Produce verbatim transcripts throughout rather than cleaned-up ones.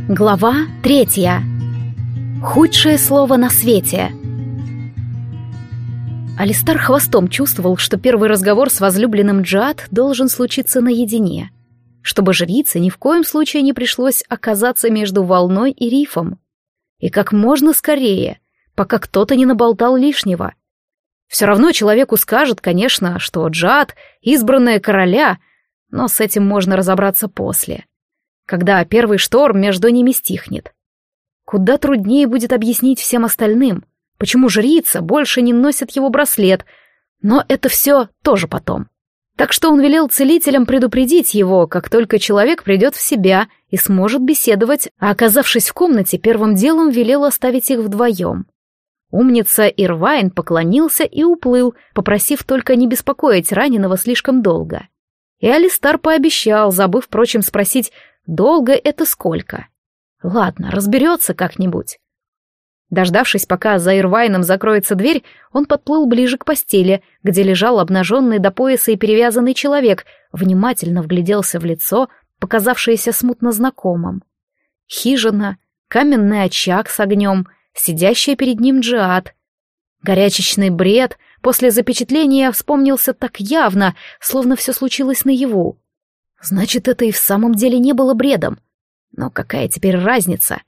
Глава третья. Худшее слово на свете. Алистар хвостом чувствовал, что первый разговор с возлюбленным Джиад должен случиться наедине, чтобы жрице ни в коем случае не пришлось оказаться между волной и рифом. И как можно скорее, пока кто-то не наболтал лишнего. Все равно человеку скажет, конечно, что Джиад — избранная короля, но с этим можно разобраться после, когда первый шторм между ними стихнет. Куда труднее будет объяснить всем остальным, почему жрица больше не носит его браслет, но это все тоже потом. Так что он велел целителям предупредить его, как только человек придет в себя и сможет беседовать, а оказавшись в комнате, первым делом велел оставить их вдвоем. Умница Ирвайн поклонился и уплыл, попросив только не беспокоить раненого слишком долго. И Алистар пообещал, забыв, впрочем, спросить, долго это сколько. Ладно, разберется как-нибудь. Дождавшись, пока за Ирвайном закроется дверь, он подплыл ближе к постели, где лежал обнаженный до пояса и перевязанный человек, внимательно вгляделся в лицо, показавшееся смутно знакомым. Хижина, каменный очаг с огнем, сидящая перед ним Джиад. Горячечный бред после запечатления вспомнился так явно, словно все случилось наяву. Значит, это и в самом деле не было бредом. Но какая теперь разница?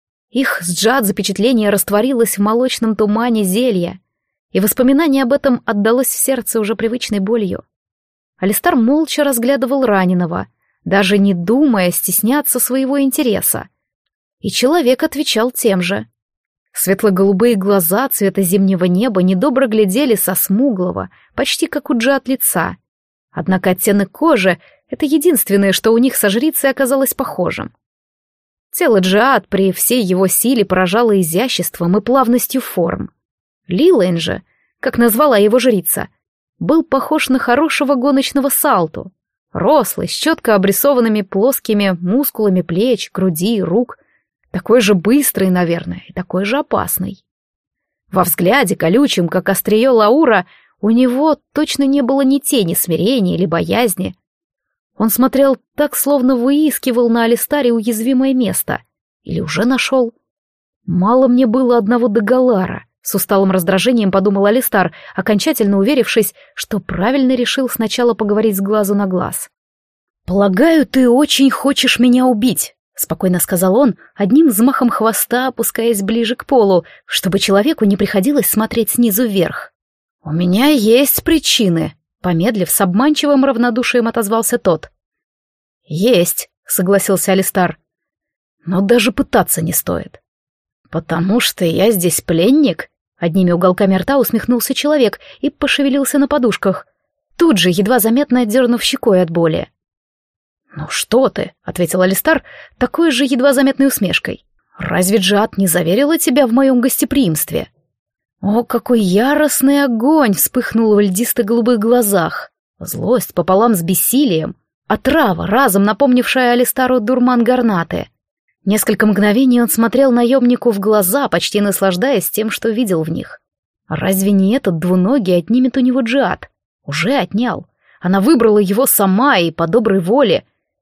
Их с Джиад запечатление растворилось в молочном тумане зелья, и воспоминание об этом отдалось в сердце уже привычной болью. Алистар молча разглядывал раненого, даже не думая стесняться своего интереса. И человек отвечал тем же. Светло-голубые глаза цвета зимнего неба недобро глядели со смуглого, почти как у Джиад лица. Однако оттенок кожи — это единственное, что у них со жрицей оказалось похожим. Тело Джиад при всей его силе поражало изяществом и плавностью форм. Лилейн же, как назвала его жрица, был похож на хорошего гоночного салту, рослый, с четко обрисованными плоскими мускулами плеч, груди, рук, такой же быстрый, наверное, и такой же опасный. Во взгляде, колючем, как острие лаура, у него точно не было ни тени смирения или боязни. Он смотрел так, словно выискивал на Алистаре уязвимое место. Или уже нашел. Мало мне было одного догалара, с усталым раздражением подумал Алистар, окончательно уверившись, что правильно решил сначала поговорить с глазу на глаз. «Полагаю, ты очень хочешь меня убить», — спокойно сказал он, одним взмахом хвоста опускаясь ближе к полу, чтобы человеку не приходилось смотреть снизу вверх. «У меня есть причины», — помедлив, с обманчивым равнодушием отозвался тот. «Есть», — согласился Алистар. «Но даже пытаться не стоит. Потому что я здесь пленник», — одними уголками рта усмехнулся человек и пошевелился на подушках, тут же едва заметно отдернув щекой от боли. «Ну что ты», — ответил Алистар, такой же едва заметной усмешкой. «Разве Джиад не заверила тебя в моем гостеприимстве?» О, какой яростный огонь вспыхнул в льдисто-голубых глазах. Злость пополам с бессилием, отрава, разом напомнившая Алистару дурман Гарнаты. Несколько мгновений он смотрел наемнику в глаза, почти наслаждаясь тем, что видел в них. Разве не этот двуногий отнимет у него Джиад? Уже отнял. Она выбрала его сама и по доброй воле.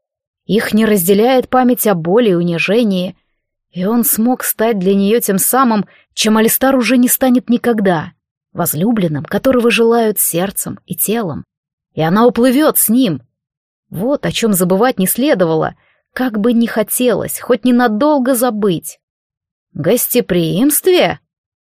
Их не разделяет память о боли и унижении, и он смог стать для нее тем самым, чем Алистар уже не станет никогда, возлюбленным, которого желают сердцем и телом. И она уплывет с ним. Вот о чем забывать не следовало, как бы ни хотелось, хоть ненадолго забыть. Гостеприимстве?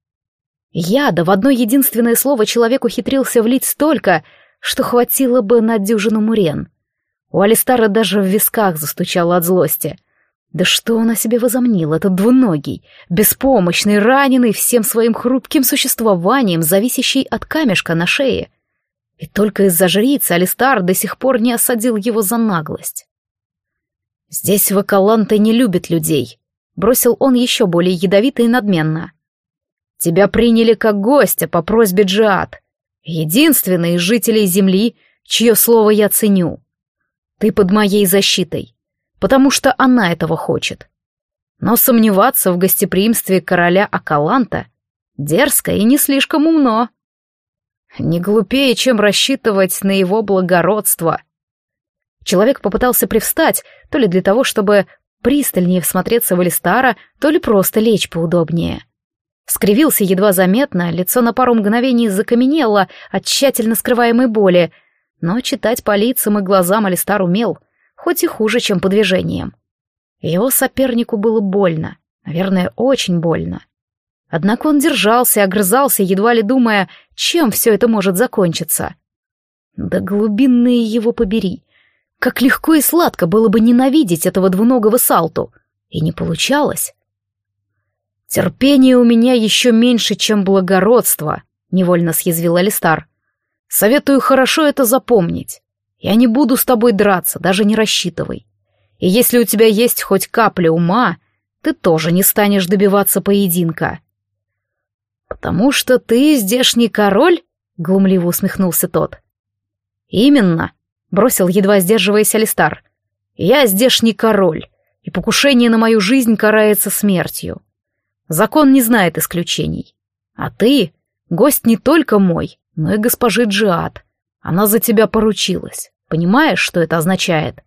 Яда в одно единственное слово человек ухитрился влить столько, что хватило бы на дюжину мурен. У Алистара даже в висках застучало от злости. Да что он о себе возомнил, этот двуногий, беспомощный, раненый всем своим хрупким существованием, зависящий от камешка на шее. И только из-за жрицы Алистар до сих пор не осадил его за наглость. «Здесь Вакаланте не любит людей», — бросил он еще более ядовито и надменно. «Тебя приняли как гостя по просьбе Джиад, единственный из жителей земли, чье слово я ценю. Ты под моей защитой, потому что она этого хочет. Но сомневаться в гостеприимстве короля Акаланта дерзко и не слишком умно. Не глупее, чем рассчитывать на его благородство». Человек попытался привстать, то ли для того, чтобы пристальнее всмотреться в Алистара, то ли просто лечь поудобнее. Скривился едва заметно, лицо на пару мгновений закаменело от тщательно скрываемой боли, но читать по лицам и глазам Алистар умел, хоть и хуже, чем по движениям. Его сопернику было больно, наверное, очень больно. Однако он держался и огрызался, едва ли думая, чем все это может закончиться. Да глубинные его побери. Как легко и сладко было бы ненавидеть этого двуногого Салту. И не получалось. «Терпение у меня еще меньше, чем благородство», — невольно съязвил Алистар. «Советую хорошо это запомнить. Я не буду с тобой драться, даже не рассчитывай. И если у тебя есть хоть капля ума, ты тоже не станешь добиваться поединка». «Потому что ты здешний король?» — глумливо усмехнулся тот. «Именно», — бросил, едва сдерживаясь, Алистар. «Я здешний король, и покушение на мою жизнь карается смертью. Закон не знает исключений. А ты — гость не только мой, но и госпожи Джиад. Она за тебя поручилась. Понимаешь, что это означает?»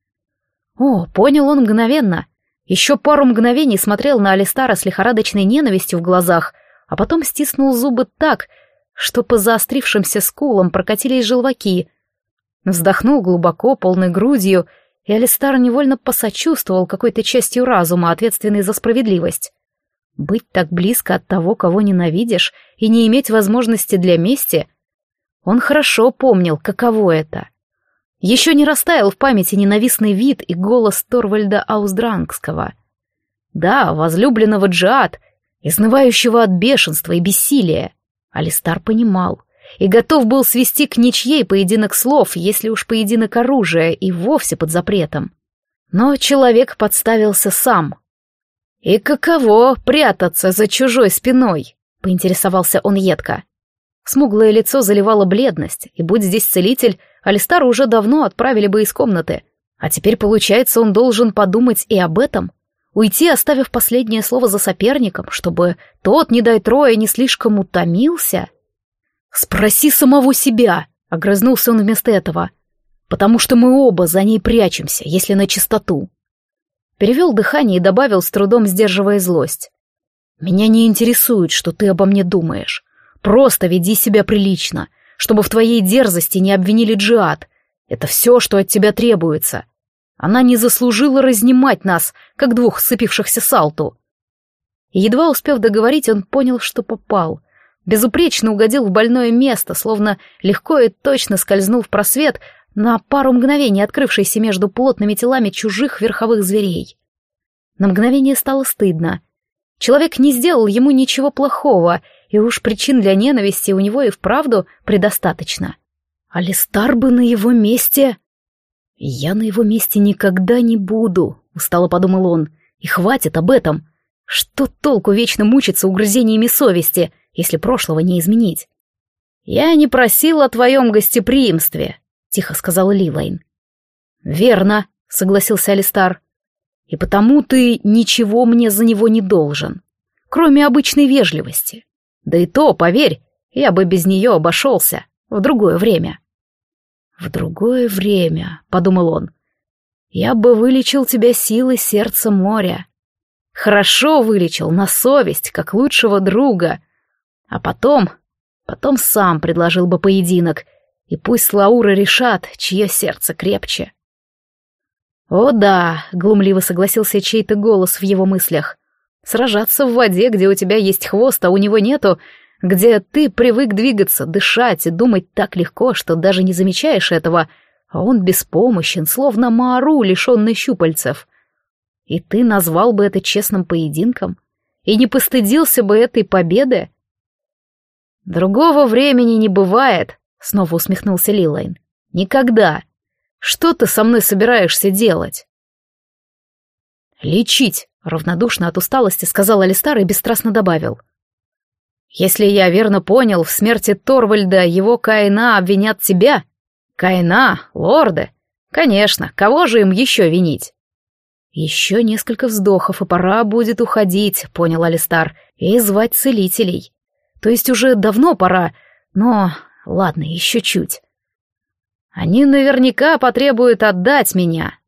О, понял он мгновенно. Еще пару мгновений смотрел на Алистара с лихорадочной ненавистью в глазах, а потом стиснул зубы так, что по заострившимся скулам прокатились желваки. Вздохнул глубоко, полной грудью, и Алистар невольно посочувствовал какой-то частью разума, ответственной за справедливость. Быть так близко от того, кого ненавидишь, и не иметь возможности для мести, он хорошо помнил, каково это. Еще не растаял в памяти ненавистный вид и голос Торвальда Ауздрангского. Да, возлюбленного Джиад, изнывающего от бешенства и бессилия. Алистар понимал и готов был свести к ничьей поединок слов, если уж поединок оружия и вовсе под запретом. Но человек подставился сам. «И каково прятаться за чужой спиной?» — поинтересовался он едко. Смуглое лицо заливало бледность, и будь здесь целитель, Алистара уже давно отправили бы из комнаты. А теперь, получается, он должен подумать и об этом? Уйти, оставив последнее слово за соперником, чтобы тот, не дай трое, не слишком утомился? «Спроси самого себя», — огрызнулся он вместо этого, «потому что мы оба за ней прячемся, если на чистоту». Перевел дыхание и добавил, с трудом сдерживая злость. «Меня не интересует, что ты обо мне думаешь. Просто веди себя прилично, чтобы в твоей дерзости не обвинили Джиад. Это все, что от тебя требуется. Она не заслужила разнимать нас, как двух сцепившихся Салту». И едва успев договорить, он понял, что попал. Безупречно угодил в больное место, словно легко и точно скользнул в просвет, на пару мгновений открывшийся между плотными телами чужих верховых зверей. На мгновение стало стыдно. Человек не сделал ему ничего плохого, и уж причин для ненависти у него и вправду предостаточно. Алистар бы на его месте... «Я на его месте никогда не буду», — устало подумал он, — «и хватит об этом. Что толку вечно мучиться угрызениями совести, если прошлого не изменить?» «Я не просил о твоем гостеприимстве», — тихо сказал Ливейн. «Верно», — согласился Алистар. «И потому ты ничего мне за него не должен, кроме обычной вежливости. Да и то, поверь, я бы без нее обошелся в другое время». «В другое время», — подумал он, — «я бы вылечил тебя силой сердца моря. Хорошо вылечил, на совесть, как лучшего друга. А потом, потом сам предложил бы поединок, и пусть лауры решат, чье сердце крепче». «О да», — глумливо согласился чей-то голос в его мыслях, — «сражаться в воде, где у тебя есть хвост, а у него нету, где ты привык двигаться, дышать и думать так легко, что даже не замечаешь этого, а он беспомощен, словно Маару, лишенный щупальцев. И ты назвал бы это честным поединком? И не постыдился бы этой победы?» «Другого времени не бывает», — снова усмехнулся Лилейн. «Никогда. Что ты со мной собираешься делать?» «Лечить», — равнодушно от усталости сказал Алистар и бесстрастно добавил. «Если я верно понял, в смерти Торвальда его Каина обвинят тебя. Каина, лорды. Конечно, кого же им еще винить?» «Еще несколько вздохов, и пора будет уходить», — понял Алистар, — «и звать целителей. То есть уже давно пора, но... ладно, еще чуть». «Они наверняка потребуют отдать меня», —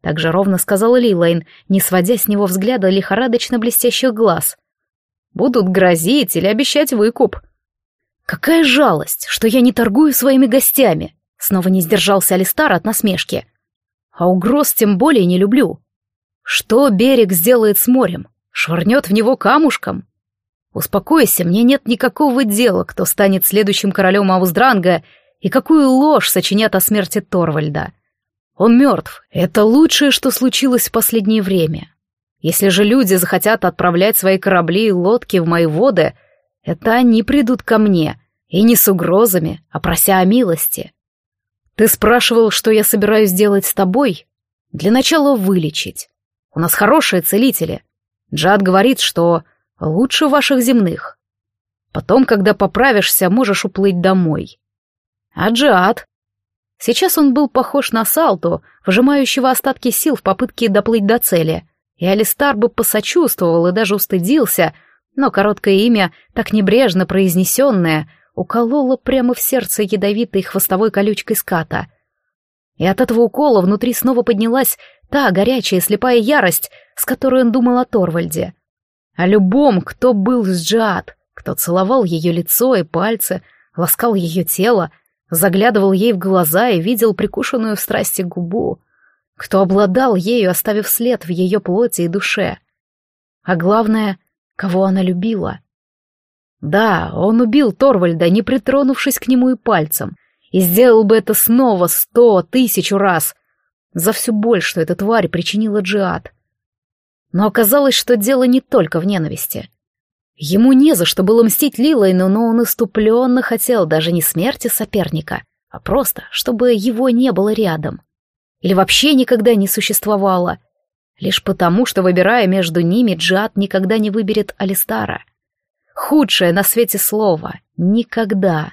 Так же ровно сказала Лилейн, не сводя с него взгляда лихорадочно блестящих глаз. «Будут грозить или обещать выкуп». «Какая жалость, что я не торгую своими гостями!» Снова не сдержался Алистар от насмешки. «А угроз тем более не люблю. Что берег сделает с морем? Швырнет в него камушком? Успокойся, мне нет никакого дела, кто станет следующим королем Ауздранга и какую ложь сочинят о смерти Торвальда. Он мертв. Это лучшее, что случилось в последнее время. Если же люди захотят отправлять свои корабли и лодки в мои воды, это они придут ко мне, и не с угрозами, а прося о милости. Ты спрашивал, что я собираюсь делать с тобой? Для начала вылечить. У нас хорошие целители. Джад говорит, что лучше ваших земных. Потом, когда поправишься, можешь уплыть домой. А Джад? Сейчас он был похож на Салту, выжимающего остатки сил в попытке доплыть до цели, и Алистар бы посочувствовал и даже устыдился, но короткое имя, так небрежно произнесенное, укололо прямо в сердце ядовитой хвостовой колючкой ската. И от этого укола внутри снова поднялась та горячая слепая ярость, с которой он думал о Торвальде. О любом, кто был с Джад, кто целовал ее лицо и пальцы, ласкал ее тело, заглядывал ей в глаза и видел прикушенную в страсти губу, кто обладал ею, оставив след в ее плоти и душе. А главное, кого она любила. Да, он убил Торвальда, не притронувшись к нему и пальцем, и сделал бы это снова сто, тысячу раз, за всю боль, что эта тварь причинила Джиад. Но оказалось, что дело не только в ненависти. Ему не за что было мстить Лилейну, но он иступленно хотел даже не смерти соперника, а просто, чтобы его не было рядом. Или вообще никогда не существовало. Лишь потому, что, выбирая между ними, Джиад никогда не выберет Алистара. Худшее на свете слово — никогда.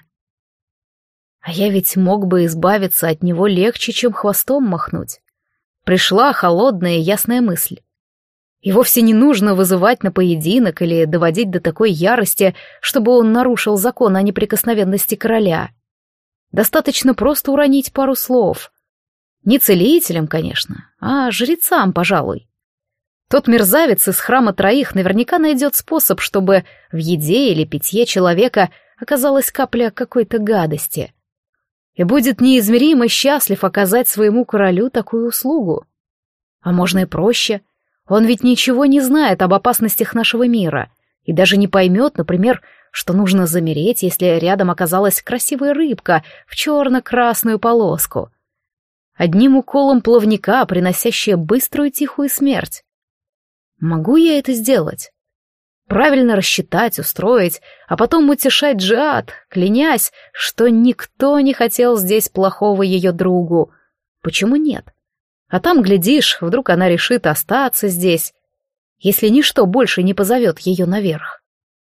А я ведь мог бы избавиться от него легче, чем хвостом махнуть. Пришла холодная и ясная мысль. И вовсе не нужно вызывать на поединок или доводить до такой ярости, чтобы он нарушил закон о неприкосновенности короля. Достаточно просто уронить пару слов. Не целителям, конечно, а жрецам, пожалуй. Тот мерзавец из храма троих наверняка найдет способ, чтобы в еде или питье человека оказалась капля какой-то гадости. И будет неизмеримо счастлив оказать своему королю такую услугу. А можно и проще. Он ведь ничего не знает об опасностях нашего мира и даже не поймет, например, что нужно замереть, если рядом оказалась красивая рыбка в черно-красную полоску. Одним уколом плавника, приносящая быструю тихую смерть. Могу я это сделать? Правильно рассчитать, устроить, а потом утешать Джиад, клянясь, что никто не хотел здесь плохого ее другу. Почему нет? А там, глядишь, вдруг она решит остаться здесь, если ничто больше не позовет ее наверх.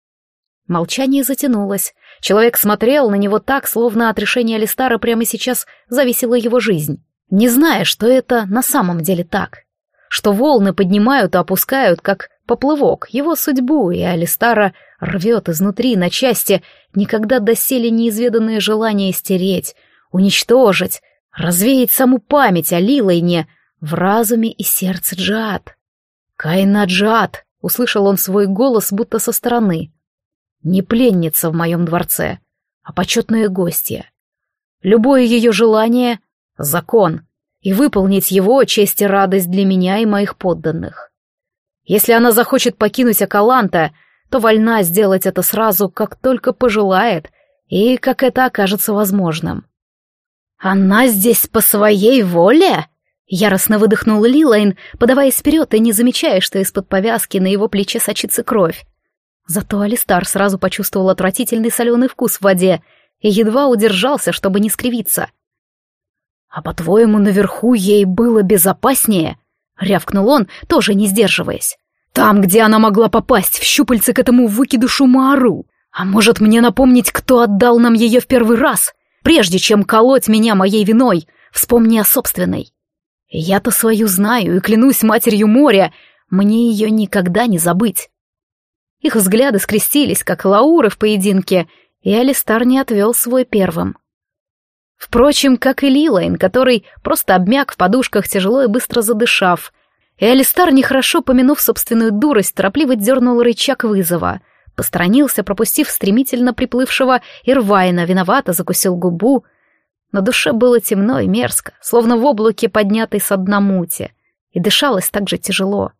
Молчание затянулось. Человек смотрел на него так, словно от решения Алистара прямо сейчас зависела его жизнь, не зная, что это на самом деле так, что волны поднимают и опускают, как поплывок, его судьбу, и Алистара рвет изнутри на части никогда доселе неизведанное желание стереть, уничтожить, развеять саму память о Лилейне в разуме и сердце Джиад. «Кайна Джиад!» — услышал он свой голос будто со стороны. «Не пленница в моем дворце, а почетная гостья. Любое ее желание — закон, и выполнить его — честь и радость для меня и моих подданных. Если она захочет покинуть Акаланта, то вольна сделать это сразу, как только пожелает, и как это окажется возможным». «Она здесь по своей воле?» — яростно выдохнула Лилейн, подаваясь вперед и не замечая, что из-под повязки на его плече сочится кровь. Зато Алистар сразу почувствовал отвратительный соленый вкус в воде и едва удержался, чтобы не скривиться. «А по-твоему, наверху ей было безопаснее?» — рявкнул он, тоже не сдерживаясь. «Там, где она могла попасть в щупальце к этому выкидышу Маару. А может, мне напомнить, кто отдал нам ее в первый раз? Прежде чем колоть меня моей виной, вспомни о собственной. Я-то свою знаю и клянусь матерью моря, мне ее никогда не забыть». Их взгляды скрестились, как лауры в поединке, и Алистар не отвел свой первым. Впрочем, как и Лилайн, который просто обмяк в подушках, тяжело и быстро задышав. И Алистар, нехорошо помянув собственную дурость, торопливо дернул рычаг вызова. Посторонился, пропустив стремительно приплывшего Ирвайна, виновато закусил губу. На душе было темно и мерзко, словно в облаке, поднятой со дна мути, и дышалось так же тяжело.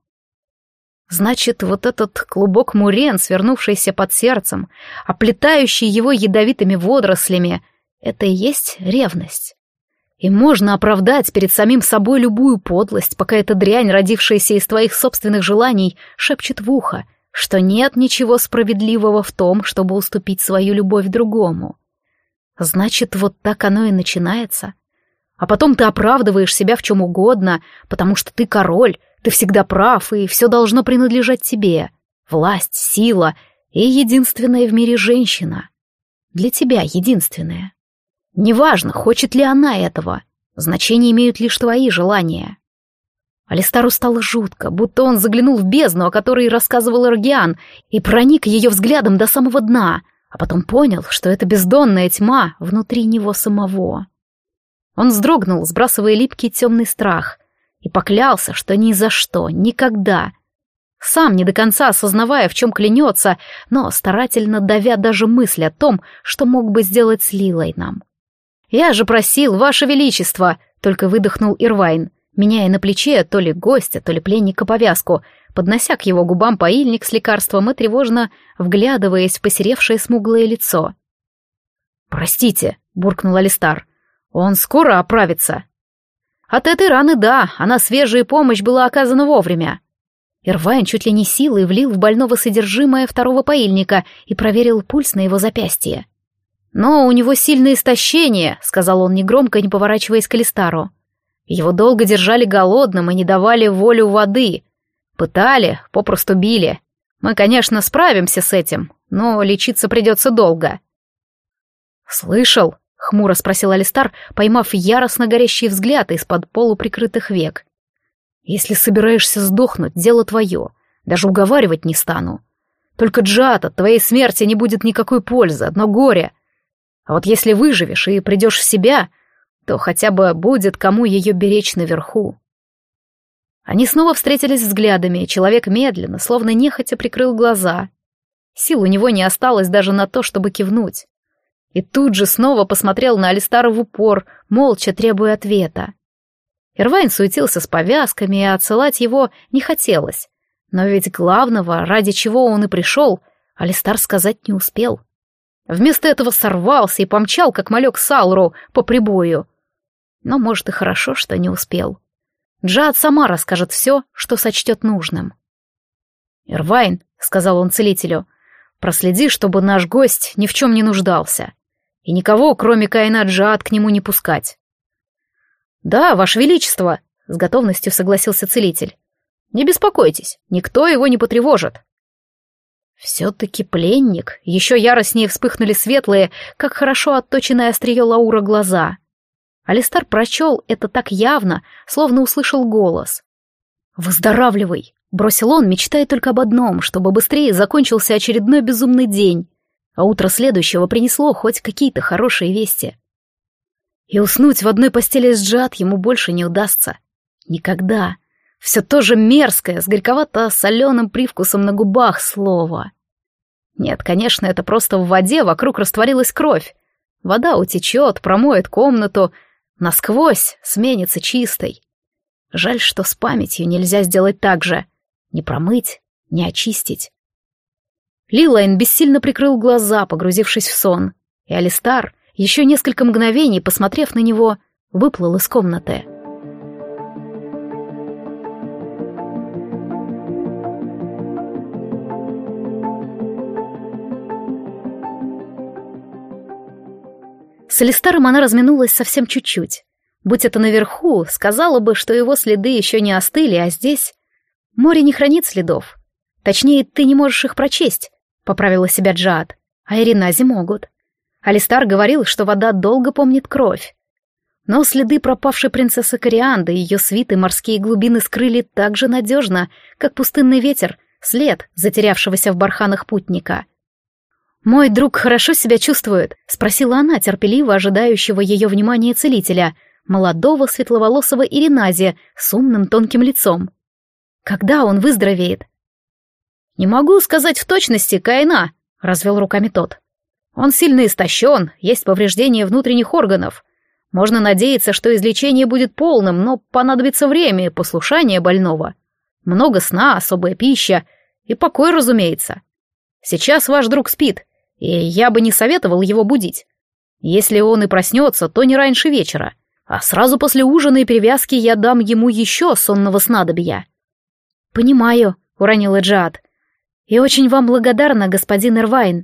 Значит, вот этот клубок мурен, свернувшийся под сердцем, оплетающий его ядовитыми водорослями, это и есть ревность. И можно оправдать перед самим собой любую подлость, пока эта дрянь, родившаяся из твоих собственных желаний, шепчет в ухо, что нет ничего справедливого в том, чтобы уступить свою любовь другому. Значит, вот так оно и начинается. А потом ты оправдываешь себя в чем угодно, потому что ты король, ты всегда прав, и все должно принадлежать тебе. Власть, сила и единственная в мире женщина. Для тебя единственная. Неважно, хочет ли она этого. Значение имеют лишь твои желания. Алистару стало жутко, будто он заглянул в бездну, о которой рассказывал Эргиан, и проник ее взглядом до самого дна, а потом понял, что это бездонная тьма внутри него самого. Он вздрогнул, сбрасывая липкий темный страх, и поклялся, что ни за что, никогда, сам не до конца осознавая, в чем клянется, но старательно давя даже мысль о том, что мог бы сделать с Лилайном. «Я же просил, Ваше Величество!» — только выдохнул Ирвайн, меняя на плече то ли гостя, то ли пленника повязку, поднося к его губам поильник с лекарством и тревожно вглядываясь в посеревшее смуглое лицо. «Простите», — буркнул Алистар, — «он скоро оправится». «От этой раны да, она свежая, помощь была оказана вовремя». Ирвайн чуть ли не силой влил в больного содержимое второго поильника и проверил пульс на его запястье. «Но у него сильное истощение», — сказал он негромко, не поворачиваясь к Алистару. «Его долго держали голодным и не давали волю воды. Пытали, попросту били. Мы, конечно, справимся с этим, но лечиться придется долго». «Слышал?» — хмуро спросил Алистар, поймав яростно горящий взгляд из-под полуприкрытых век. «Если собираешься сдохнуть, дело твое. Даже уговаривать не стану. Только, Джиат, от твоей смерти не будет никакой пользы, одно горе. А вот если выживешь и придешь в себя, то хотя бы будет кому ее беречь наверху». Они снова встретились взглядами, и человек медленно, словно нехотя прикрыл глаза. Сил у него не осталось даже на то, чтобы кивнуть. И тут же снова посмотрел на Алистара в упор, молча требуя ответа. Ирвайн суетился с повязками, и отсылать его не хотелось. Но ведь главного, ради чего он и пришел, Алистар сказать не успел. Вместо этого сорвался и помчал, как малек Салру, по прибою. Но, может, и хорошо, что не успел. Джиат сама расскажет все, что сочтет нужным. «Ирвайн», — сказал он целителю, — «проследи, чтобы наш гость ни в чем не нуждался, и никого, кроме Каина Джиат, к нему не пускать». «Да, Ваше Величество», — с готовностью согласился целитель. «Не беспокойтесь, никто его не потревожит». Все-таки пленник, еще яростнее вспыхнули светлые, как хорошо отточенное острие Лаура глаза. Алистар прочел это так явно, словно услышал голос. «Выздоравливай», — бросил он, мечтая только об одном, чтобы быстрее закончился очередной безумный день, а утро следующего принесло хоть какие-то хорошие вести. И уснуть в одной постели с Джиат ему больше не удастся. Никогда. Все то же мерзкое, с горьковато-соленым привкусом на губах слово. Нет, конечно, это просто в воде вокруг растворилась кровь. Вода утечет, промоет комнату, насквозь сменится чистой. Жаль, что с памятью нельзя сделать так же. Не промыть, не очистить. Лилайн бессильно прикрыл глаза, погрузившись в сон, и Алистар, еще несколько мгновений, посмотрев на него, выплыл из комнаты. С Алистаром она разминулась совсем чуть-чуть. Будь это наверху, сказала бы, что его следы еще не остыли, а здесь... Море не хранит следов. Точнее, ты не можешь их прочесть, — поправила себя Джиат. А Эринази могут. Алистар говорил, что вода долго помнит кровь. Но следы пропавшей принцессы Корианды и ее свиты морские глубины скрыли так же надежно, как пустынный ветер, след затерявшегося в барханах путника. «Мой друг хорошо себя чувствует?» — спросила она, терпеливо ожидающего ее внимания целителя, молодого светловолосого Иринази с умным тонким лицом. «Когда он выздоровеет?» «Не могу сказать в точности, Каина», — развел руками тот. «Он сильно истощен, есть повреждения внутренних органов. Можно надеяться, что излечение будет полным, но понадобится время и послушание больного. Много сна, особая пища и покой, разумеется. Сейчас ваш друг спит, и я бы не советовал его будить. Если он и проснется, то не раньше вечера, а сразу после ужина и перевязки я дам ему еще сонного снадобья». «Понимаю», — уронила Джиад. «И очень вам благодарна, господин Ирвайн.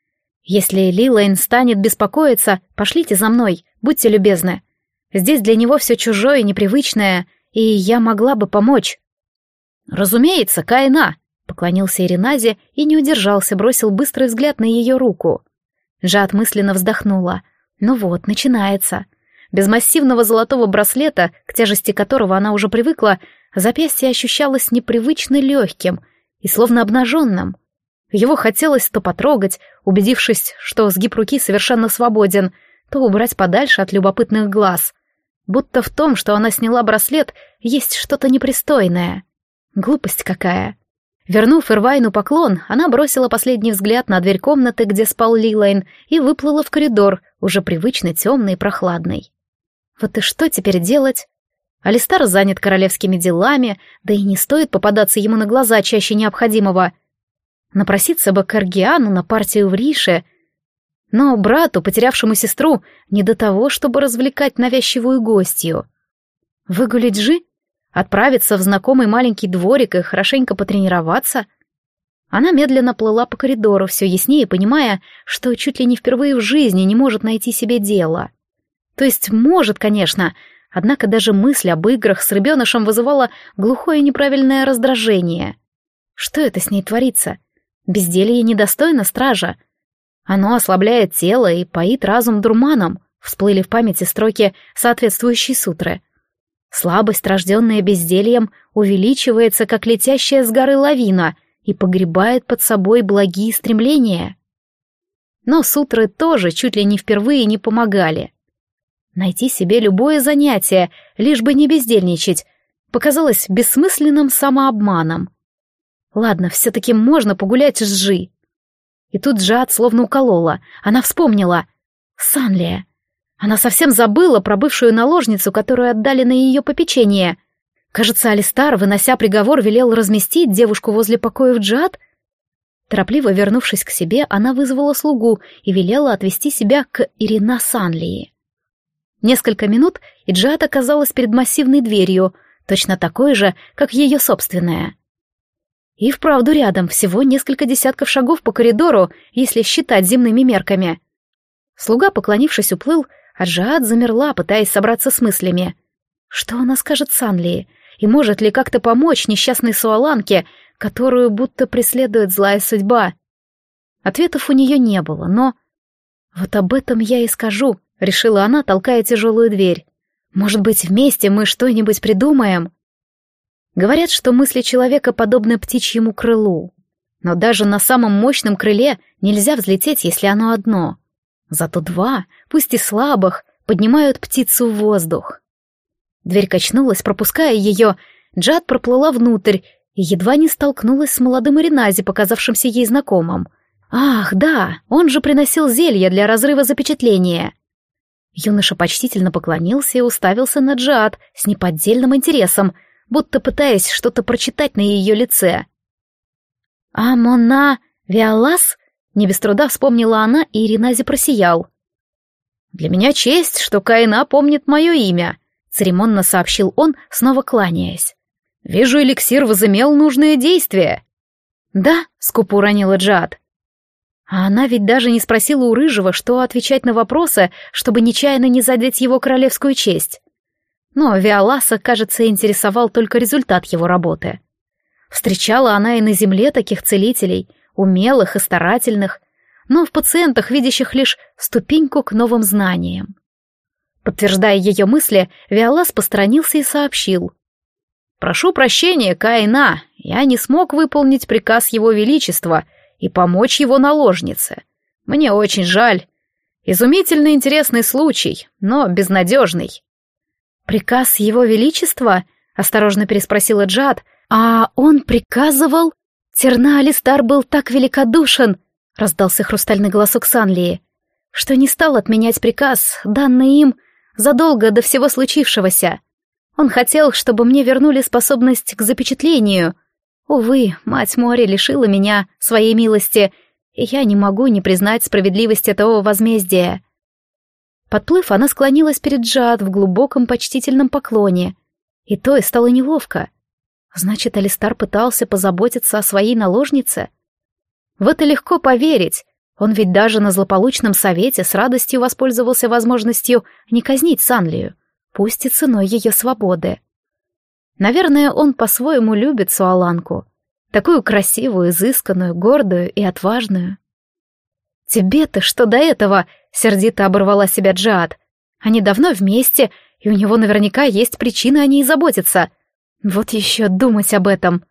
Если Лилейн станет беспокоиться, пошлите за мной, будьте любезны. Здесь для него все чужое и непривычное, и я могла бы помочь». «Разумеется, Каина», — поклонился Иринази и не удержался, бросил быстрый взгляд на ее руку. Джиад мысленно вздохнула. «Ну вот, начинается». Без массивного золотого браслета, к тяжести которого она уже привыкла, запястье ощущалось непривычно легким и словно обнаженным. Его хотелось то потрогать, убедившись, что сгиб руки совершенно свободен, то убрать подальше от любопытных глаз. Будто в том, что она сняла браслет, есть что-то непристойное. Глупость какая. Вернув Ирвайну поклон, она бросила последний взгляд на дверь комнаты, где спал Лилейн, и выплыла в коридор, уже привычно темный и прохладный. Вот и что теперь делать? Алистар занят королевскими делами, да и не стоит попадаться ему на глаза чаще необходимого. Напроситься бы к Аргиану на партию в Рише, но брату, потерявшему сестру, не до того, чтобы развлекать навязчивую гостью. Выгулить Жи? Отправиться в знакомый маленький дворик и хорошенько потренироваться? Она медленно плыла по коридору, все яснее понимая, что чуть ли не впервые в жизни не может найти себе дело. То есть может, конечно, однако даже мысль об играх с ребенышем вызывала глухое неправильное раздражение. Что это с ней творится? Безделье недостойно стража. Оно ослабляет тело и поит разум дурманом, всплыли в памяти строки соответствующей сутры. Слабость, рожденная бездельем, увеличивается, как летящая с горы лавина, и погребает под собой благие стремления. Но сутры тоже чуть ли не впервые не помогали. Найти себе любое занятие, лишь бы не бездельничать, показалось бессмысленным самообманом. Ладно, все-таки можно погулять с Жи. И тут Джиад словно уколола. Она вспомнила. Санлия. Она совсем забыла про бывшую наложницу, которую отдали на ее попечение. Кажется, Алистар, вынося приговор, велел разместить девушку возле покоев Джиад. Торопливо вернувшись к себе, она вызвала слугу и велела отвести себя к Ирина Санлии. Несколько минут, и Джиад оказалась перед массивной дверью, точно такой же, как ее собственная. И вправду рядом, всего несколько десятков шагов по коридору, если считать земными мерками. Слуга, поклонившись, уплыл, а Джиад замерла, пытаясь собраться с мыслями. Что она скажет Санлии? И может ли как-то помочь несчастной Суаланке, которую будто преследует злая судьба? Ответов у нее не было, но... «Вот об этом я и скажу», — решила она, толкая тяжелую дверь. «Может быть, вместе мы что-нибудь придумаем?» Говорят, что мысли человека подобны птичьему крылу. Но даже на самом мощном крыле нельзя взлететь, если оно одно. Зато два, пусть и слабых, поднимают птицу в воздух. Дверь качнулась, пропуская ее. Джиад проплыла внутрь и едва не столкнулась с молодым Иринази, показавшимся ей знакомым. Ах, да, он же приносил зелье для разрыва запечатления. Юноша почтительно поклонился и уставился на Джиад с неподдельным интересом, будто пытаясь что-то прочитать на ее лице. «Амона Виолас?» — не без труда вспомнила она, и Иринази просиял. «Для меня честь, что Каина помнит мое имя», — церемонно сообщил он, снова кланяясь. «Вижу, эликсир возымел нужное действие». «Да», — скупо уронила Джиад. А она ведь даже не спросила у Рыжего, что отвечать на вопросы, чтобы нечаянно не задеть его королевскую честь. Но Виоласа, кажется, интересовал только результат его работы. Встречала она и на земле таких целителей, умелых и старательных, но в пациентах, видящих лишь ступеньку к новым знаниям. Подтверждая ее мысли, Виолас посторонился и сообщил. «Прошу прощения, Каина, я не смог выполнить приказ его величества и помочь его наложнице. Мне очень жаль. Изумительно интересный случай, но безнадежный. «Приказ Его Величества?» — осторожно переспросила Джад. «А он приказывал?» «Терна Алистар был так великодушен», — раздался хрустальный голосок Санлии, «что не стал отменять приказ, данный им задолго до всего случившегося. Он хотел, чтобы мне вернули способность к запечатлению. Увы, мать моря лишила меня своей милости, и я не могу не признать справедливость этого возмездия». Подплыв, она склонилась перед Джад в глубоком почтительном поклоне, и то и стало неловко. Значит, Алистар пытался позаботиться о своей наложнице? В это легко поверить. Он ведь даже на злополучном совете с радостью воспользовался возможностью не казнить Санлию, пусть и ценой ее свободы. Наверное, он по-своему любит Суаланку, такую красивую, изысканную, гордую и отважную. «Тебе-то что до этого?» — сердито оборвала себя Джаад. «Они давно вместе, и у него наверняка есть причины о ней заботиться. Вот еще думать об этом».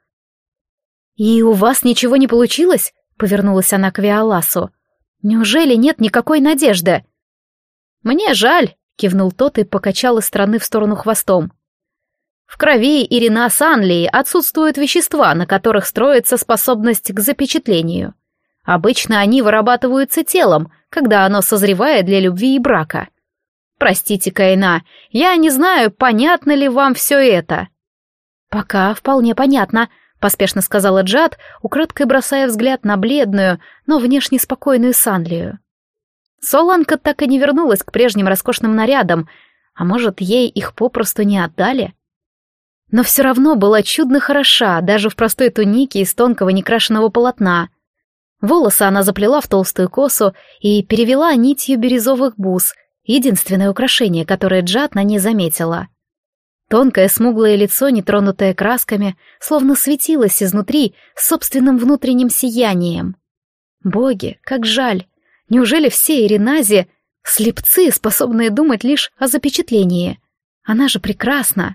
«И у вас ничего не получилось?» — повернулась она к Виоласу. «Неужели нет никакой надежды?» «Мне жаль», — кивнул тот и покачал из стороны в сторону хвостом. «В крови Ирина Санлии отсутствуют вещества, на которых строится способность к запечатлению. Обычно они вырабатываются телом, когда оно созревает для любви и брака. Простите, Кайна, я не знаю, понятно ли вам все это». «Пока вполне понятно», — поспешно сказала Джад, украдкой бросая взгляд на бледную, но внешне спокойную Санлию. Суаланка так и не вернулась к прежним роскошным нарядам, а может, ей их попросту не отдали? Но все равно была чудно хороша, даже в простой тунике из тонкого некрашенного полотна. Волосы она заплела в толстую косу и перевела нитью бирюзовых бус, единственное украшение, которое Джад на ней заметила. Тонкое смуглое лицо, нетронутое красками, словно светилось изнутри собственным внутренним сиянием. Боги, как жаль! Неужели все Иринази — слепцы, способные думать лишь о запечатлении? Она же прекрасна!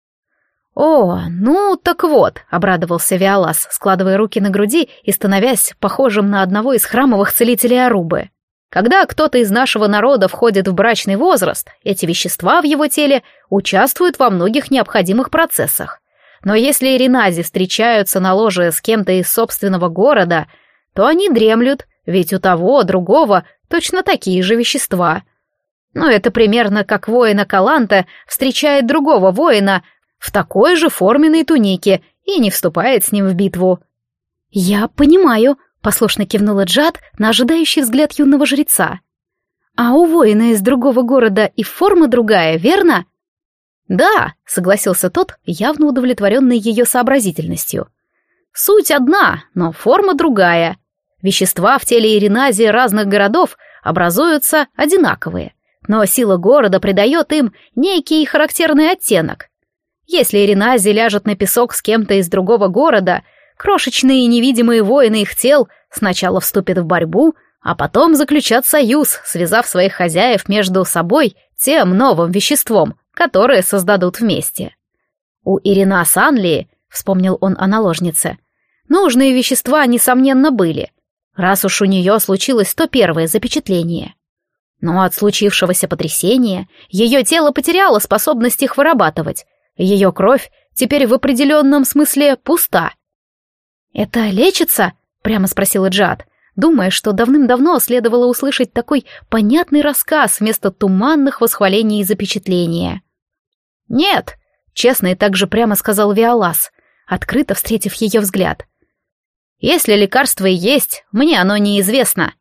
«О, ну так вот», — обрадовался Виолас, складывая руки на груди и становясь похожим на одного из храмовых целителей Арубы. «Когда кто-то из нашего народа входит в брачный возраст, эти вещества в его теле участвуют во многих необходимых процессах. Но если Иринази встречаются на ложе с кем-то из собственного города, то они дремлют, ведь у того, другого точно такие же вещества. Но это примерно как воин Каланта встречает другого воина в такой же форменной тунике и не вступает с ним в битву». «Я понимаю», — послушно кивнула Джад на ожидающий взгляд юного жреца. «А у воина из другого города и форма другая, верно?» «Да», — согласился тот, явно удовлетворенный ее сообразительностью. «Суть одна, но форма другая. Вещества в теле Иринази разных городов образуются одинаковые, но сила города придает им некий характерный оттенок. Если Иринази ляжет на песок с кем-то из другого города, крошечные невидимые воины их тел сначала вступят в борьбу, а потом заключат союз, связав своих хозяев между собой тем новым веществом, которое создадут вместе. У Ирина Санлии, вспомнил он о наложнице, нужные вещества, несомненно, были, раз уж у нее случилось то первое запечатление. Но от случившегося потрясения ее тело потеряло способность их вырабатывать. Ее кровь теперь в определенном смысле пуста. «Это лечится?» — прямо спросила Джад, думая, что давным-давно следовало услышать такой понятный рассказ вместо туманных восхвалений и запечатления. «Нет», — честно и так же прямо сказал Виолас, открыто встретив ее взгляд. «Если лекарство и есть, мне оно неизвестно».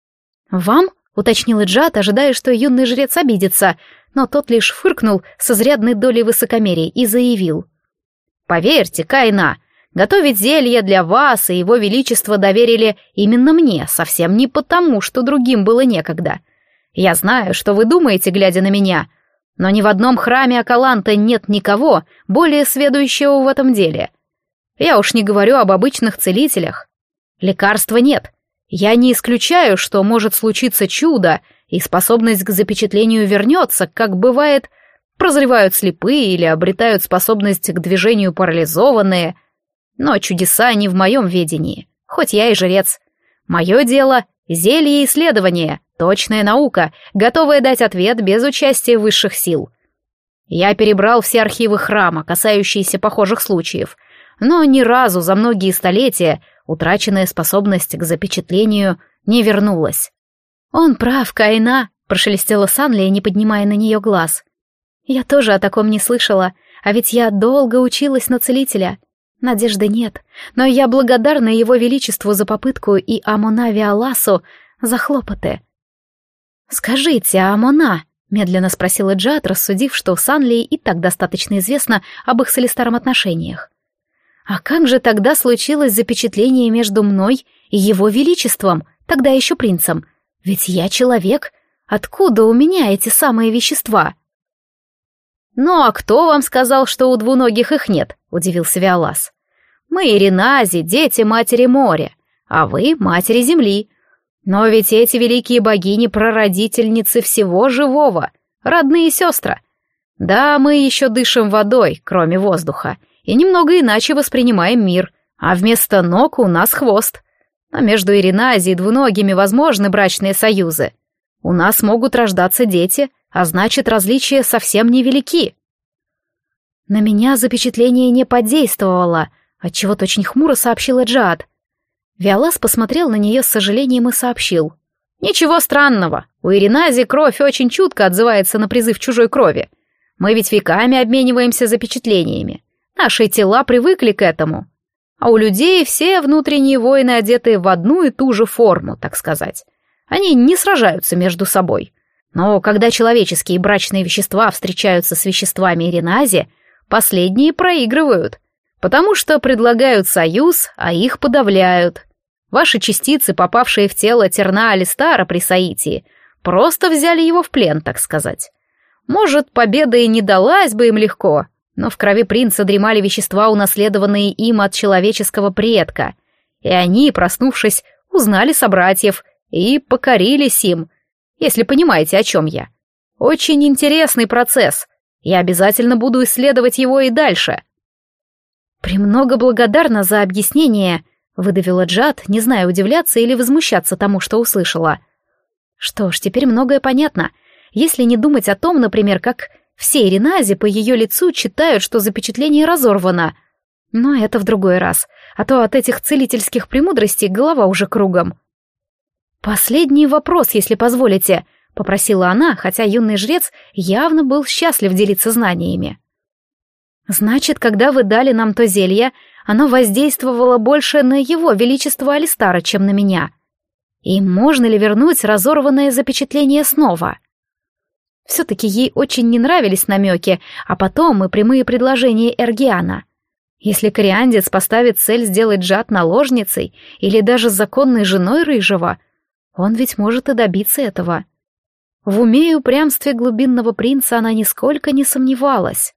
«Вам?» — уточнила Джад, ожидая, что юный жрец обидится, но тот лишь фыркнул с изрядной долей высокомерия и заявил. «Поверьте, Кайна, готовить зелье для вас и его величество доверили именно мне, совсем не потому, что другим было некогда. Я знаю, что вы думаете, глядя на меня, но ни в одном храме Акаланта нет никого, более сведущего в этом деле. Я уж не говорю об обычных целителях. Лекарства нет. Я не исключаю, что может случиться чудо, и способность к запечатлению вернется, как бывает, прозревают слепые или обретают способность к движению парализованные. Но чудеса не в моем ведении, хоть я и жрец. Мое дело — Зелье исследования, точная наука, готовая дать ответ без участия высших сил. Я перебрал все архивы храма, касающиеся похожих случаев, но ни разу за многие столетия утраченная способность к запечатлению не вернулась. «Он прав, Кайна», — прошелестела Санли, не поднимая на нее глаз. «Я тоже о таком не слышала, а ведь я долго училась на целителя. Надежды нет, но я благодарна его величеству за попытку и Амона Виоласу за хлопоты». «Скажите, Амона», — медленно спросила Джад, рассудив, что Санли и так достаточно известно об их с Алистаром отношениях. «А как же тогда случилось запечатление между мной и его величеством, тогда еще принцем? Ведь я человек. Откуда у меня эти самые вещества?» «Ну а кто вам сказал, что у двуногих их нет?» — удивился Виолас. «Мы Иренази, дети матери моря, а вы матери земли. Но ведь эти великие богини — прародительницы всего живого, родные сестры. Да, мы еще дышим водой, кроме воздуха, и немного иначе воспринимаем мир, а вместо ног у нас хвост. Но между Иренази и двуногими возможны брачные союзы. У нас могут рождаться дети, а значит, различия совсем невелики». «На меня запечатление не подействовало», — отчего-то очень хмуро сообщила Джад. Виолас посмотрел на нее с сожалением и сообщил. «Ничего странного, у Иренази кровь очень чутко отзывается на призыв чужой крови. Мы ведь веками обмениваемся запечатлениями. Наши тела привыкли к этому. А у людей все внутренние воины одеты в одну и ту же форму, так сказать. Они не сражаются между собой. Но когда человеческие брачные вещества встречаются с веществами Иренази, последние проигрывают, потому что предлагают союз, а их подавляют. Ваши частицы, попавшие в тело Терна Алистара при соитии, просто взяли его в плен, так сказать. Может, победа и не далась бы им легко, но в крови принца дремали вещества, унаследованные им от человеческого предка, и они, проснувшись, узнали собратьев и покорились им, если понимаете, о чем я. Очень интересный процесс. Я обязательно буду исследовать его и дальше». «Премного благодарна за объяснение», — выдавила Джад, не зная, удивляться или возмущаться тому, что услышала. «Что ж, теперь многое понятно. Если не думать о том, например, как все Иренази по ее лицу читают, что запечатление разорвано. Но это в другой раз, а то от этих целительских премудростей голова уже кругом». «Последний вопрос, если позволите», — попросила она, хотя юный жрец явно был счастлив делиться знаниями. «Значит, когда вы дали нам то зелье, оно воздействовало больше на его величество Алистара, чем на меня. И можно ли вернуть разорванное запечатление снова?» Все-таки ей очень не нравились намеки, а потом и прямые предложения Эргиана. Если кориандец поставит цель сделать Джад наложницей или даже законной женой Рыжего, он ведь может и добиться этого. В уме и упрямстве глубинного принца она нисколько не сомневалась.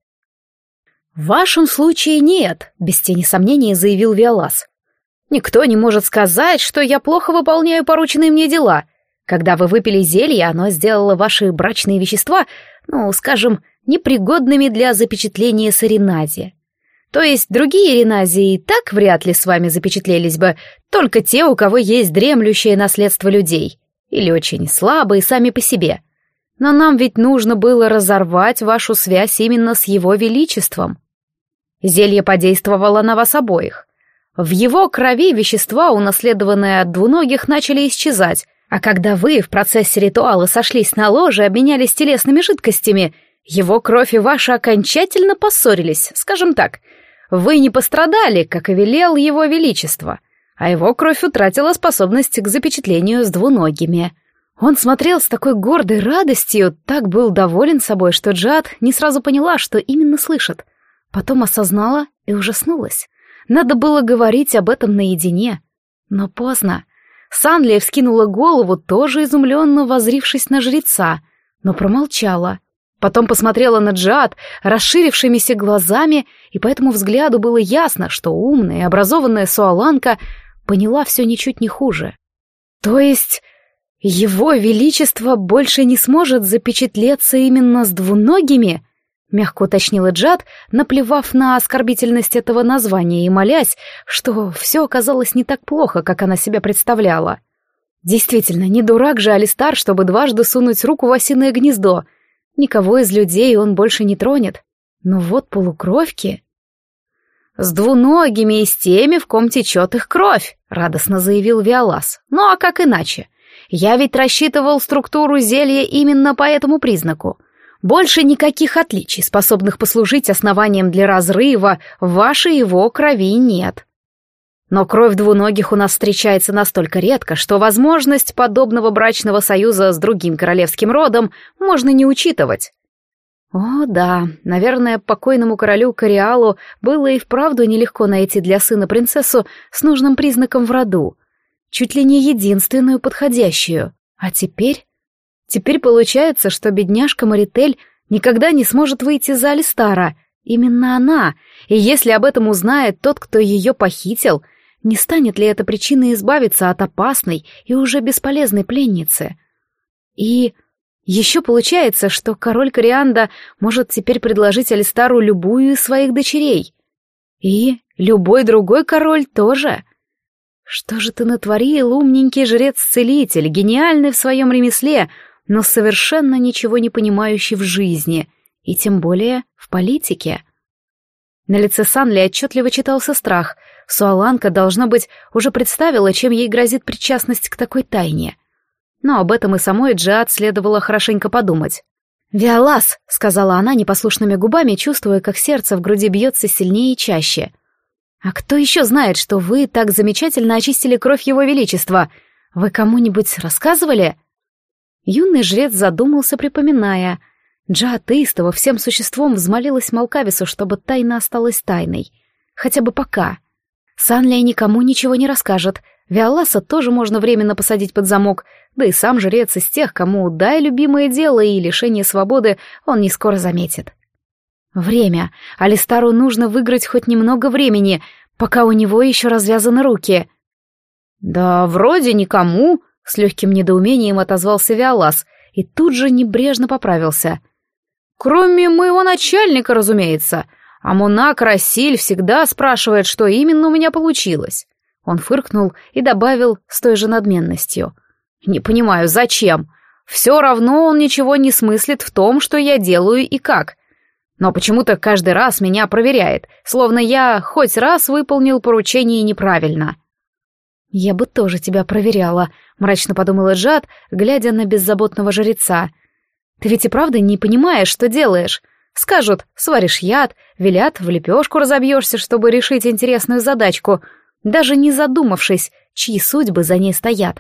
«В вашем случае нет», — без тени сомнения заявил Виолас. «Никто не может сказать, что я плохо выполняю порученные мне дела. Когда вы выпили зелье, оно сделало ваши брачные вещества, ну, скажем, непригодными для запечатления с Иренази. То есть другие Иренази и так вряд ли с вами запечатлелись бы, только те, у кого есть дремлющее наследство людей, или очень слабые сами по себе. Но нам ведь нужно было разорвать вашу связь именно с его величеством. Зелье подействовало на вас обоих. В его крови вещества, унаследованные от двуногих, начали исчезать, а когда вы в процессе ритуала сошлись на ложе и обменялись телесными жидкостями, его кровь и ваша окончательно поссорились, скажем так. Вы не пострадали, как и велел его величество, а его кровь утратила способность к запечатлению с двуногими. Он смотрел с такой гордой радостью, так был доволен собой, что Джад не сразу поняла, что именно слышит. Потом осознала и ужаснулась. Надо было говорить об этом наедине. Но поздно. Санли вскинула голову, тоже изумленно воззрившись на жреца, но промолчала. Потом посмотрела на Джад расширившимися глазами, и по этому взгляду было ясно, что умная и образованная суаланка поняла все ничуть не хуже. То есть его величество больше не сможет запечатлеться именно с двуногими? Мягко уточнила Джад, наплевав на оскорбительность этого названия и молясь, что все оказалось не так плохо, как она себя представляла. Действительно, не дурак же Алистар, чтобы дважды сунуть руку в осиное гнездо. Никого из людей он больше не тронет. Но вот полукровки... «С двуногими и с теми, в ком течет их кровь», — радостно заявил Виолас. «Ну а как иначе? Я ведь рассчитывал структуру зелья именно по этому признаку. Больше никаких отличий, способных послужить основанием для разрыва, в вашей его крови нет. Но кровь двуногих у нас встречается настолько редко, что возможность подобного брачного союза с другим королевским родом можно не учитывать». О, да, наверное, покойному королю Кориалу было и вправду нелегко найти для сына принцессу с нужным признаком в роду. Чуть ли не единственную подходящую. А теперь... Теперь получается, что бедняжка Маритель никогда не сможет выйти за Алистара. Именно она. И если об этом узнает тот, кто ее похитил, не станет ли это причиной избавиться от опасной и уже бесполезной пленницы? И... Еще получается, что король Корианда может теперь предложить Алистару любую из своих дочерей. И любой другой король тоже. Что же ты натворил, умненький жрец-целитель, гениальный в своем ремесле, но совершенно ничего не понимающий в жизни, и тем более в политике? На лице Санли отчетливо читался страх. Суаланка, должно быть, уже представила, чем ей грозит причастность к такой тайне. Но об этом и самой Джиад следовало хорошенько подумать. «Виолас», — сказала она непослушными губами, чувствуя, как сердце в груди бьется сильнее и чаще. «А кто еще знает, что вы так замечательно очистили кровь его величества? Вы кому-нибудь рассказывали?» Юный жрец задумался, припоминая. Джиад истово всем существом взмолилась Малкавису, чтобы тайна осталась тайной. Хотя бы пока. Санли никому ничего не расскажет. Виоласа тоже можно временно посадить под замок, да и сам жрец из тех, кому дай любимое дело и лишение свободы он не скоро заметит. Время. Алистару нужно выиграть хоть немного времени, пока у него еще развязаны руки. «Да вроде никому», — с легким недоумением отозвался Виолас и тут же небрежно поправился. «Кроме моего начальника, разумеется. А Монак Рассиль всегда спрашивает, что именно у меня получилось». Он фыркнул и добавил с той же надменностью. «Не понимаю, зачем? Все равно он ничего не смыслит в том, что я делаю и как. Но почему-то каждый раз меня проверяет, словно я хоть раз выполнил поручение неправильно». «Я бы тоже тебя проверяла», — мрачно подумала Джиад, глядя на беззаботного жреца. «Ты ведь и правда не понимаешь, что делаешь. Скажут, сваришь яд, велят, в лепешку разобьешься, чтобы решить интересную задачку, даже не задумавшись, чьи судьбы за ней стоят.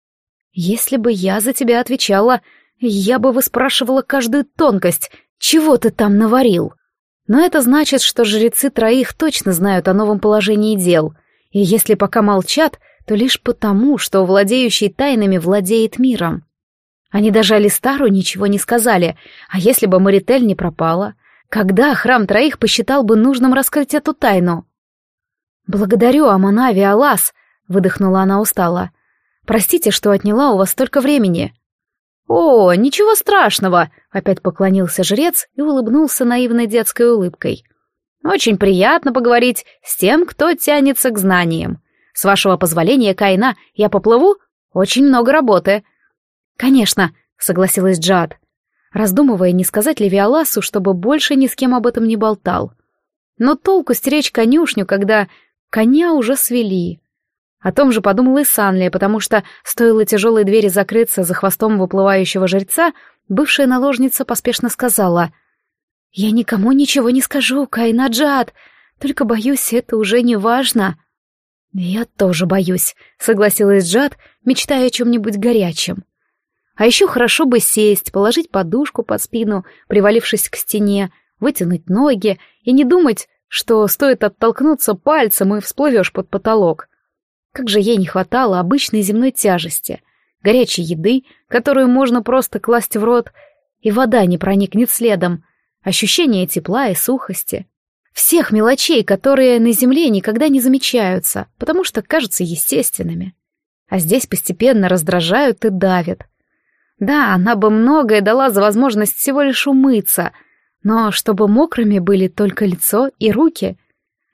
Если бы я за тебя отвечала, я бы выспрашивала каждую тонкость, чего ты там наварил. Но это значит, что жрецы троих точно знают о новом положении дел, и если пока молчат, то лишь потому, что владеющий тайнами владеет миром. Они даже Алистару ничего не сказали, а если бы Маритель не пропала, когда храм троих посчитал бы нужным раскрыть эту тайну? «Благодарю, Амона Виолас», — выдохнула она устало. «Простите, что отняла у вас столько времени». «О, ничего страшного», — опять поклонился жрец и улыбнулся наивной детской улыбкой. «Очень приятно поговорить с тем, кто тянется к знаниям. С вашего позволения, Кайна, я поплыву? Очень много работы». «Конечно», — согласилась Джиад, раздумывая, не сказать ли Виоласу, чтобы больше ни с кем об этом не болтал. Но толку стеречь конюшню, когда коня уже свели. О том же подумала и Санли, потому что, стоило тяжелой двери закрыться за хвостом выплывающего жреца, бывшая наложница поспешно сказала: «Я никому ничего не скажу, Кайна Джиад, только, боюсь, это уже не важно». «Я тоже боюсь», — согласилась Джиад, мечтая о чем-нибудь горячем. А еще хорошо бы сесть, положить подушку под спину, привалившись к стене, вытянуть ноги и не думать, что стоит оттолкнуться пальцем и всплывешь под потолок. Как же ей не хватало обычной земной тяжести, горячей еды, которую можно просто класть в рот, и вода не проникнет следом, ощущение тепла и сухости. Всех мелочей, которые на земле никогда не замечаются, потому что кажутся естественными. А здесь постепенно раздражают и давят. Да, она бы многое дала за возможность всего лишь умыться, но чтобы мокрыми были только лицо и руки.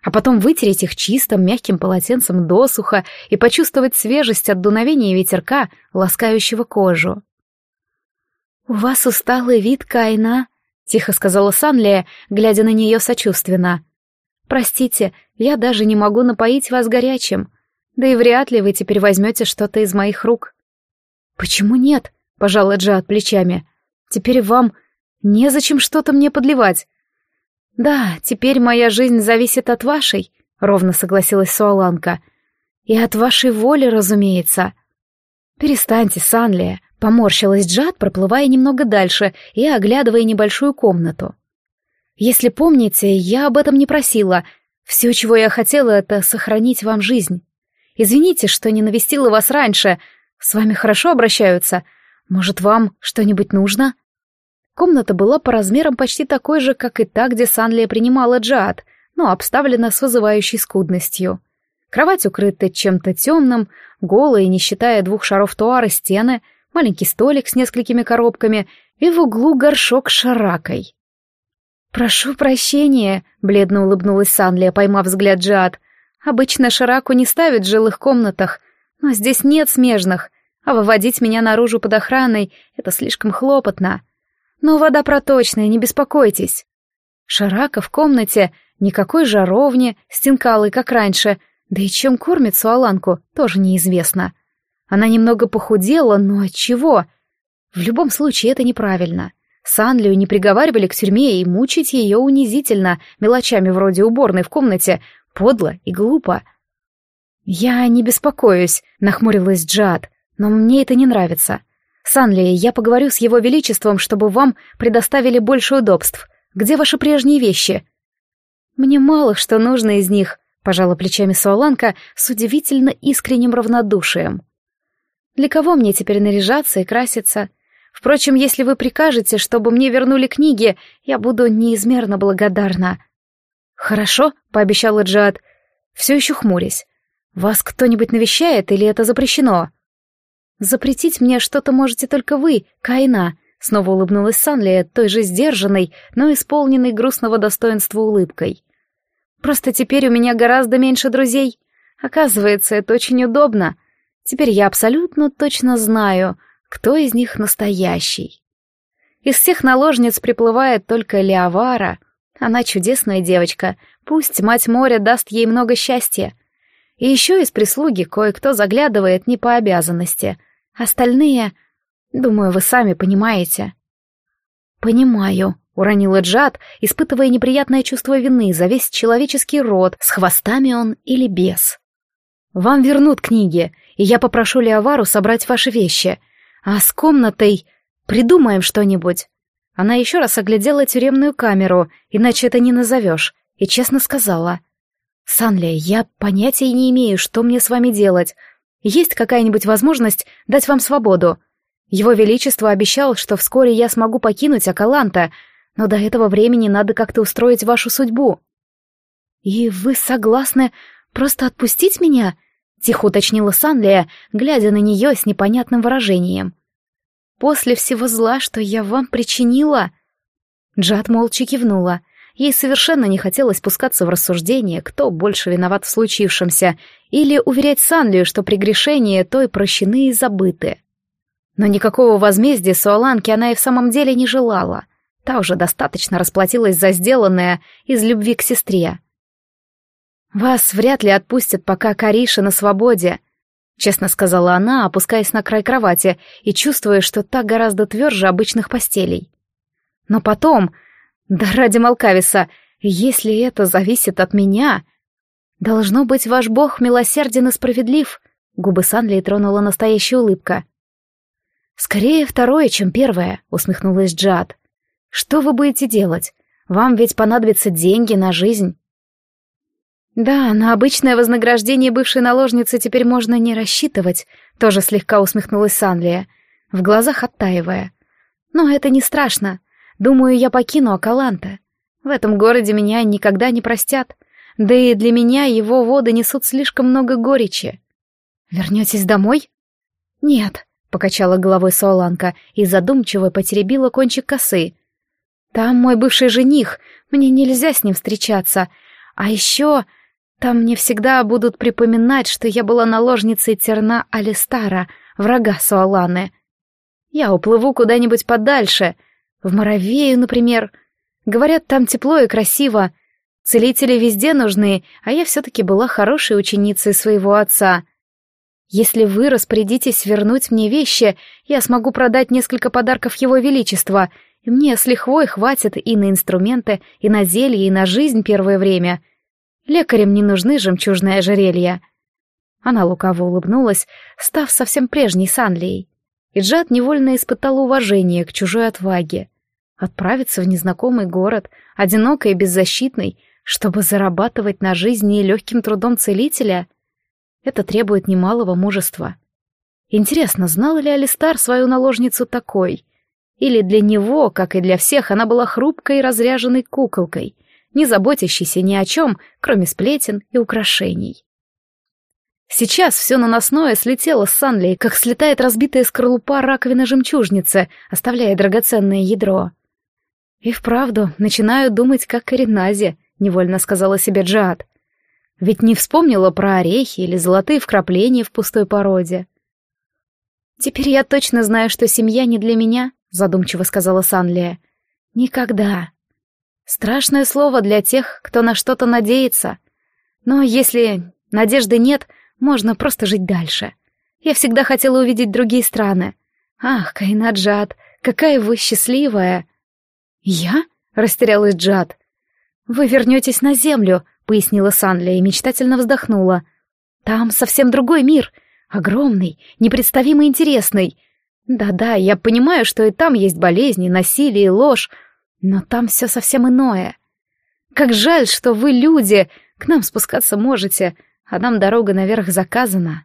а потом вытереть их чистым мягким полотенцем досуха и почувствовать свежесть от дуновения ветерка, ласкающего кожу. «У вас усталый вид, Кайна», — тихо сказала Санлия, глядя на нее сочувственно. «Простите, я даже не могу напоить вас горячим, да и вряд ли вы теперь возьмете что-то из моих рук». «Почему нет?» — пожала Джиад плечами. «Теперь вам незачем что-то мне подливать». «Да, теперь моя жизнь зависит от вашей», — ровно согласилась Суаланка. «И от вашей воли, разумеется». «Перестаньте, Санлия», — поморщилась Джиад, проплывая немного дальше и оглядывая небольшую комнату. «Если помните, я об этом не просила. Все, чего я хотела, это сохранить вам жизнь. Извините, что не навестила вас раньше. С вами хорошо обращаются. Может, вам что-нибудь нужно?» Комната была по размерам почти такой же, как и та, где Санлия принимала Джиад, но обставлена с вызывающей скудностью. Кровать укрыта чем-то темным, голые, не считая двух шаров туара, стены, маленький столик с несколькими коробками и в углу горшок с шаракой. «Прошу прощения», — бледно улыбнулась Санлия, поймав взгляд Джиад. «Обычно шараку не ставят в жилых комнатах, но здесь нет смежных, а выводить меня наружу под охраной — это слишком хлопотно. Но вода проточная, не беспокойтесь». Шарака в комнате, никакой жаровни, стенкалы, как раньше, да и чем кормит Суаланку, тоже неизвестно. Она немного похудела, но отчего? В любом случае это неправильно. Санлию не приговаривали к тюрьме, и мучить ее унизительно, мелочами вроде уборной в комнате, подло и глупо. «Я не беспокоюсь», — нахмурилась Джиад, — «но мне это не нравится. Санлия, я поговорю с его величеством, чтобы вам предоставили больше удобств. Где ваши прежние вещи?» «Мне мало что нужно из них», — пожала плечами Суаланка с удивительно искренним равнодушием. «Для кого мне теперь наряжаться и краситься? Впрочем, если вы прикажете, чтобы мне вернули книги, я буду неизмерно благодарна». «Хорошо», — пообещала Джиад, все еще хмурясь. «Вас кто-нибудь навещает или это запрещено?» «Запретить мне что-то можете только вы, Кайна», — снова улыбнулась Санлия той же сдержанной, но исполненной грустного достоинства улыбкой. «Просто теперь у меня гораздо меньше друзей. Оказывается, это очень удобно. Теперь я абсолютно точно знаю, кто из них настоящий. Из всех наложниц приплывает только Леовара. Она чудесная девочка, пусть мать моря даст ей много счастья. И еще из прислуги кое-кто заглядывает не по обязанности. Остальные, думаю, вы сами понимаете». «Понимаю», — уронила Джиад, испытывая неприятное чувство вины за весь человеческий род, с хвостами он или без. «Вам вернут книги, и я попрошу Леовару собрать ваши вещи. А с комнатой придумаем что-нибудь». Она еще раз оглядела тюремную камеру, иначе это не назовешь, и честно сказала: «Санлия, я понятия не имею, что мне с вами делать. Есть какая-нибудь возможность дать вам свободу? Его Величество обещал, что вскоре я смогу покинуть Акаланта, но до этого времени надо как-то устроить вашу судьбу». «И вы согласны просто отпустить меня?» — тихо уточнила Санлия, глядя на нее с непонятным выражением. «После всего зла, что я вам причинила?» Джиад молча кивнула. Ей совершенно не хотелось спускаться в рассуждение, кто больше виноват в случившемся, или уверять Санлию, что прегрешения той прощены и забыты. Но никакого возмездия Суаланке она и в самом деле не желала. Та уже достаточно расплатилась за сделанное из любви к сестре. «Вас вряд ли отпустят, пока Кариша на свободе», — честно сказала она, опускаясь на край кровати и чувствуя, что та гораздо тверже обычных постелей. «Но потом, да ради Малкависа, если это зависит от меня...» «Должно быть, ваш бог милосерден и справедлив», — губы Санлии тронула настоящая улыбка. «Скорее второе, чем первое», — усмехнулась Джиад. «Что вы будете делать? Вам ведь понадобятся деньги на жизнь». «Да, на обычное вознаграждение бывшей наложницы теперь можно не рассчитывать», — тоже слегка усмехнулась Санлия, в глазах оттаивая. «Но это не страшно. Думаю, я покину Акаланта. В этом городе меня никогда не простят, да и для меня его воды несут слишком много горечи». «Вернетесь домой?» «Нет», — покачала головой Суаланка и задумчиво потеребила кончик косы. «Там мой бывший жених, мне нельзя с ним встречаться, А еще там мне всегда будут припоминать, что я была наложницей Терна Алистара, врага Суаланы. Я уплыву куда-нибудь подальше, в Моровею, например. Говорят, там тепло и красиво. Целители везде нужны, а я все-таки была хорошей ученицей своего отца. Если вы распорядитесь вернуть мне вещи, я смогу продать несколько подарков его величества, и мне с лихвой хватит и на инструменты, и на зелье, и на жизнь первое время. Лекарям не нужны жемчужные ожерелья». Она лукаво улыбнулась, став совсем прежней Санлией. И Джад невольно испытала уважение к чужой отваге. Отправиться в незнакомый город, одинокой и беззащитной, чтобы зарабатывать на жизни и легким трудом целителя, это требует немалого мужества. Интересно, знал ли Алистар свою наложницу такой? Или для него, как и для всех, она была хрупкой и разряженной куколкой, не заботящейся ни о чем, кроме сплетен и украшений? Сейчас все наносное слетело с Санлии, как слетает разбитая скорлупа раковины жемчужницы, оставляя драгоценное ядро. «И вправду, начинаю думать, как Ириназе», — невольно сказала себе Джиад. Ведь не вспомнила про орехи или золотые вкрапления в пустой породе. «Теперь я точно знаю, что семья не для меня», — задумчиво сказала Санлия. «Никогда. Страшное слово для тех, кто на что-то надеется. Но если надежды нет, можно просто жить дальше. Я всегда хотела увидеть другие страны. Ах, Кайна Джад, какая вы счастливая!» «Я?» — растерялась Джад. «Вы вернетесь на землю», — пояснила Санлия и мечтательно вздохнула. «Там совсем другой мир, огромный, непредставимо интересный. Да-да, я понимаю, что и там есть болезни, насилие и ложь, но там все совсем иное. Как жаль, что вы, люди, к нам спускаться можете, а нам дорога наверх заказана».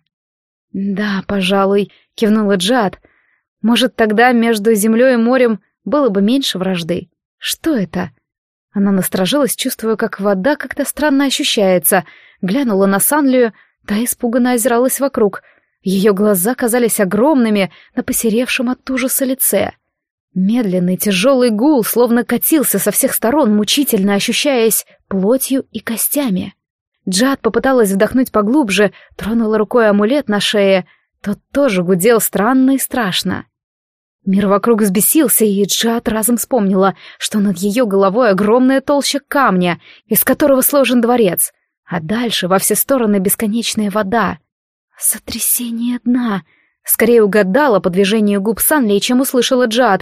«Да, пожалуй», — кивнула Джад. «Может, тогда между землей и морем было бы меньше вражды. Что это?» Она насторожилась, чувствуя, как вода как-то странно ощущается, глянула на Санлию, та испуганно озиралась вокруг. Ее глаза казались огромными на посеревшем от ужаса лице. Медленный тяжелый гул словно катился со всех сторон, мучительно ощущаясь плотью и костями. Джад попыталась вдохнуть поглубже, тронула рукой амулет на шее. Тот тоже гудел странно и страшно. Мир вокруг взбесился, и Джад разом вспомнила, что над ее головой огромная толща камня, из которого сложен дворец, а дальше во все стороны бесконечная вода. «Сотрясение дна», — скорее угадала по движению губ Санли, чем услышала Джад.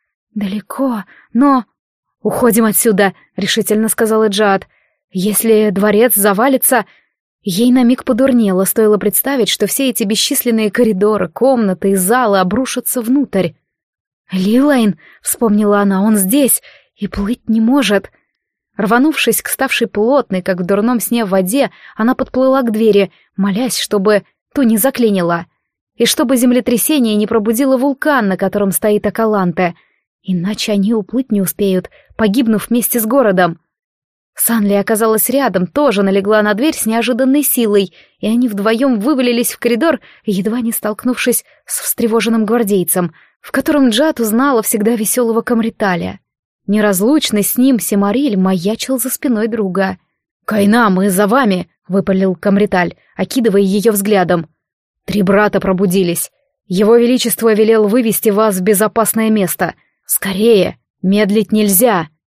«Далеко, но...» «Уходим отсюда», — решительно сказала Джад. «Если дворец завалится...» Ей на миг подурнело, стоило представить, что все эти бесчисленные коридоры, комнаты и залы обрушатся внутрь. «Лилайн», — вспомнила она, — «он здесь и плыть не может». Рванувшись к ставшей плотной, как в дурном сне в воде, она подплыла к двери, молясь, чтобы ту не заклинило, и чтобы землетрясение не пробудило вулкан, на котором стоит Акаланте, иначе они уплыть не успеют, погибнув вместе с городом. Санли оказалась рядом, тоже налегла на дверь с неожиданной силой, и они вдвоем вывалились в коридор, едва не столкнувшись с встревоженным гвардейцем, в котором Джад узнала всегда веселого Камриталя. Неразлучный с ним Семариль маячил за спиной друга. «Кайна, мы за вами!» — выпалил Камриталь, окидывая ее взглядом. «Три брата пробудились. Его Величество велел вывести вас в безопасное место. Скорее! Медлить нельзя!»